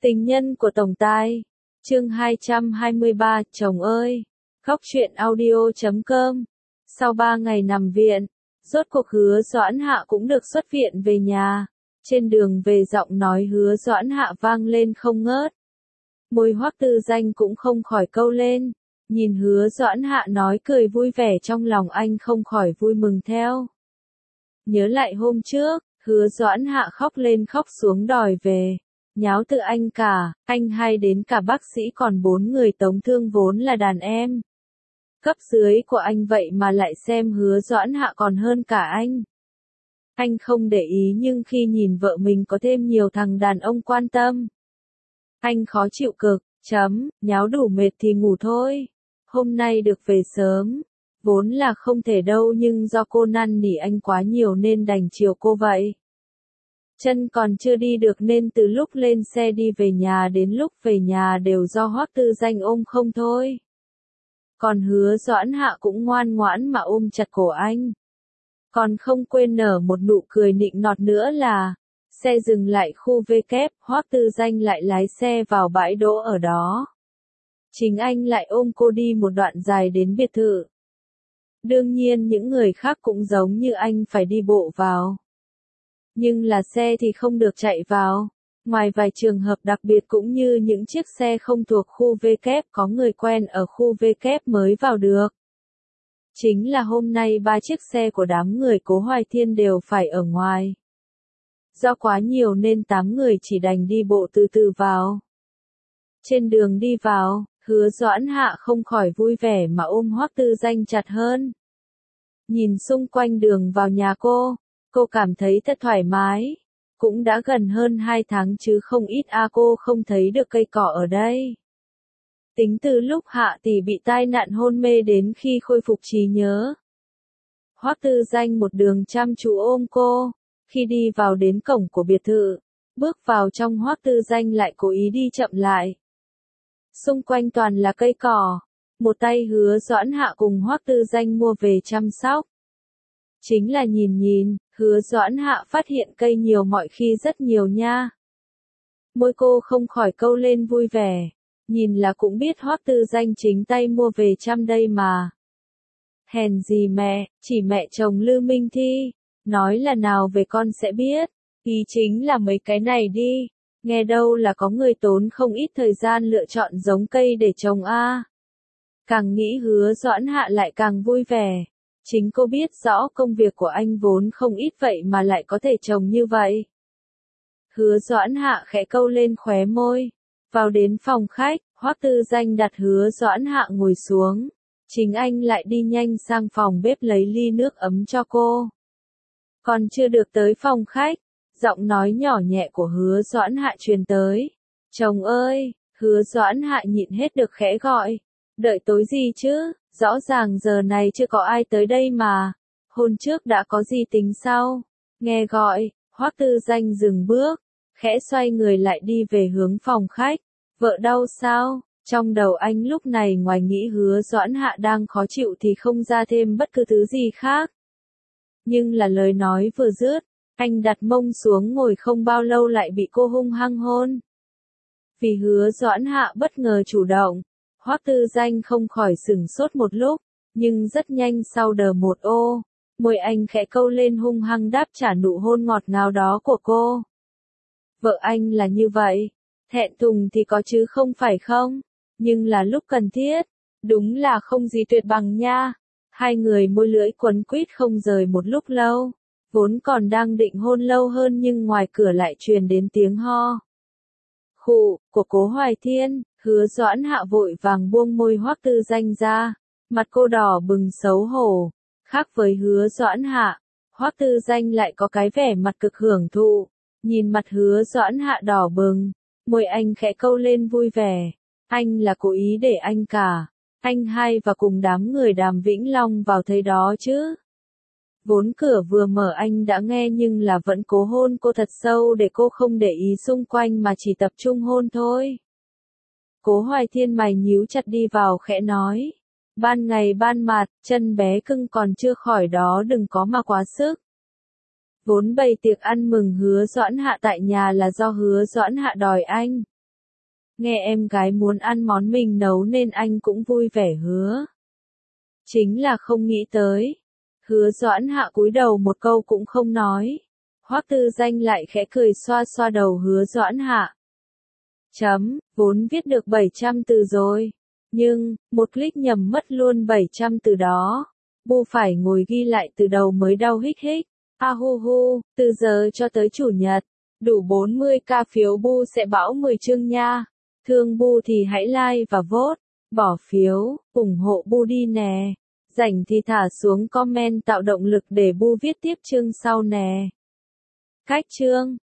Tình nhân của tổng tài. Chương 223, chồng ơi. Khóc chuyện audio.com. Sau 3 ngày nằm viện, rốt cuộc Hứa Doãn Hạ cũng được xuất viện về nhà. Trên đường về giọng nói Hứa Doãn Hạ vang lên không ngớt. Môi Hoắc Tư Danh cũng không khỏi câu lên. Nhìn Hứa Doãn Hạ nói cười vui vẻ, trong lòng anh không khỏi vui mừng theo. Nhớ lại hôm trước, Hứa Doãn Hạ khóc lên khóc xuống đòi về. Nháo từ anh cả, anh hay đến cả bác sĩ, còn 4 người tống thương vốn là đàn em. Cấp dưới của anh vậy mà lại xem Hứa Doãn Hạ còn hơn cả anh. Anh không để ý, nhưng khi nhìn vợ mình có thêm nhiều thằng đàn ông quan tâm, anh khó chịu cực. Nháo đủ mệt thì ngủ thôi. Hôm nay được về sớm, vốn là không thể đâu, nhưng do cô năn nỉ anh quá nhiều nên đành chiều cô vậy. Chân còn chưa đi được nên từ lúc lên xe đi về nhà đến lúc về nhà đều do Hoắc Tư Danh ôm không thôi. Còn Hứa Doãn Hạ cũng ngoan ngoãn mà ôm chặt cổ anh. Còn không quên nở một nụ cười nịnh nọt nữa là, xe dừng lại khu V kép, Hoắc Tư Danh lại lái xe vào bãi đỗ ở đó. Chính anh lại ôm cô đi một đoạn dài đến biệt thự. Đương nhiên những người khác cũng giống như anh phải đi bộ vào. Nhưng là xe thì không được chạy vào. Ngoài vài trường hợp đặc biệt cũng như những chiếc xe không thuộc khu V kép có người quen ở khu V kép mới vào được. Chính là hôm nay 3 chiếc xe của đám người Cố Hoài Thiên đều phải ở ngoài. Do quá nhiều nên 8 người chỉ đành đi bộ từ từ vào. Trên đường đi vào, Hứa Doãn Hạ không khỏi vui vẻ mà ôm Hoắc Tư Danh chặt hơn. Nhìn xung quanh đường vào nhà cô cảm thấy thật thoải mái. Cũng đã gần hơn 2 tháng chứ không ít cô không thấy được cây cỏ ở đây. Tính từ lúc Hạ tỷ bị tai nạn hôn mê đến khi khôi phục trí nhớ, Hoắc Tư Danh một đường chăm chú ôm cô. Khi đi vào đến cổng của biệt thự, bước vào trong, Hoắc Tư Danh lại cố ý đi chậm lại. Xung quanh toàn là cây cỏ, một tay Hứa Doãn Hạ cùng Hoắc Tư Danh mua về chăm sóc. Chính là nhìn, Hứa Doãn Hạ phát hiện cây nhiều mọi khi rất nhiều nha. Môi cô không khỏi câu lên vui vẻ, nhìn là cũng biết Hoắc Tư Danh chính tay mua về chăm đây mà. Hèn gì mẹ, chỉ mẹ chồng Lư Minh Thi, nói là nào về con sẽ biết, ý chính là mấy cái này đi, nghe đâu là có người tốn không ít thời gian lựa chọn giống cây để trồng a. Càng nghĩ Hứa Doãn Hạ lại càng vui vẻ. Chính cô biết rõ công việc của anh vốn không ít vậy mà lại có thể trồng như vậy. Hứa Doãn Hạ khẽ câu lên khóe môi. Vào đến phòng khách, Hoắc Tư Danh đặt Hứa Doãn Hạ ngồi xuống. Chính anh lại đi nhanh sang phòng bếp lấy ly nước ấm cho cô. Còn chưa được tới phòng khách, giọng nói nhỏ nhẹ của Hứa Doãn Hạ truyền tới. Chồng ơi, Hứa Doãn Hạ nhịn hết được khẽ gọi. Đợi tối gì chứ, rõ ràng giờ này chưa có ai tới đây mà. Hôm trước đã có gì tính sau. Nghe gọi, Hoắc Tư Danh dừng bước, khẽ xoay người lại đi về hướng phòng khách. Vợ đau sao? Trong đầu anh lúc này ngoài nghĩ Hứa Doãn Hạ đang khó chịu thì không ra thêm bất cứ thứ gì khác. Nhưng là lời nói vừa dứt, anh đặt mông xuống ngồi không bao lâu lại bị cô hung hăng hôn. Vì Hứa Doãn Hạ bất ngờ chủ động, Hoắc Tư Danh không khỏi sửng sốt một lúc, nhưng rất nhanh sau đờ một môi anh khẽ câu lên hung hăng đáp trả nụ hôn ngọt ngào đó của cô. Vợ anh là như vậy, thẹn thùng thì có chứ không phải không, nhưng là lúc cần thiết, đúng là không gì tuyệt bằng nha. Hai người môi lưỡi quấn quýt không rời một lúc lâu, vốn còn đang định hôn lâu hơn nhưng ngoài cửa lại truyền đến tiếng ho khụ của Cố Hoài Thiên. Hứa Doãn Hạ vội vàng buông môi Hoắc Tư Danh ra, mặt cô đỏ bừng xấu hổ. Khác với Hứa Doãn Hạ, Hoắc Tư Danh lại có cái vẻ mặt cực hưởng thụ. Nhìn mặt Hứa Doãn Hạ đỏ bừng, môi anh khẽ câu lên vui vẻ. Anh là cố ý để anh cả, anh hai và cùng đám người Đàm Vĩnh Long vào thấy đó chứ. Vốn cửa vừa mở anh đã nghe nhưng là vẫn cố hôn cô thật sâu để cô không để ý xung quanh mà chỉ tập trung hôn thôi. Cố Hoài Thiên mày nhíu chặt đi vào khẽ nói. Ban ngày ban mặt, chân bé cưng còn chưa khỏi đó đừng có mà quá sức. Vốn bày tiệc ăn mừng Hứa Doãn Hạ tại nhà là do Hứa Doãn Hạ đòi anh. Nghe em gái muốn ăn món mình nấu nên anh cũng vui vẻ hứa. Chính là không nghĩ tới. Hứa Doãn Hạ cúi đầu một câu cũng không nói. Hoắc Tư Danh lại khẽ cười xoa xoa đầu Hứa Doãn Hạ. Vốn viết được 700 từ rồi. Nhưng, một click nhầm mất luôn 700 từ đó. Bu phải ngồi ghi lại từ đầu mới đau hích hích. Hu hu, từ giờ cho tới chủ nhật. Đủ 40k phiếu Bu sẽ bão 10 chương nha. Thương Bu thì hãy like và vote. Bỏ phiếu, ủng hộ Bu đi nè. Rảnh thì thả xuống comment tạo động lực để Bu viết tiếp chương sau nè. Cách chương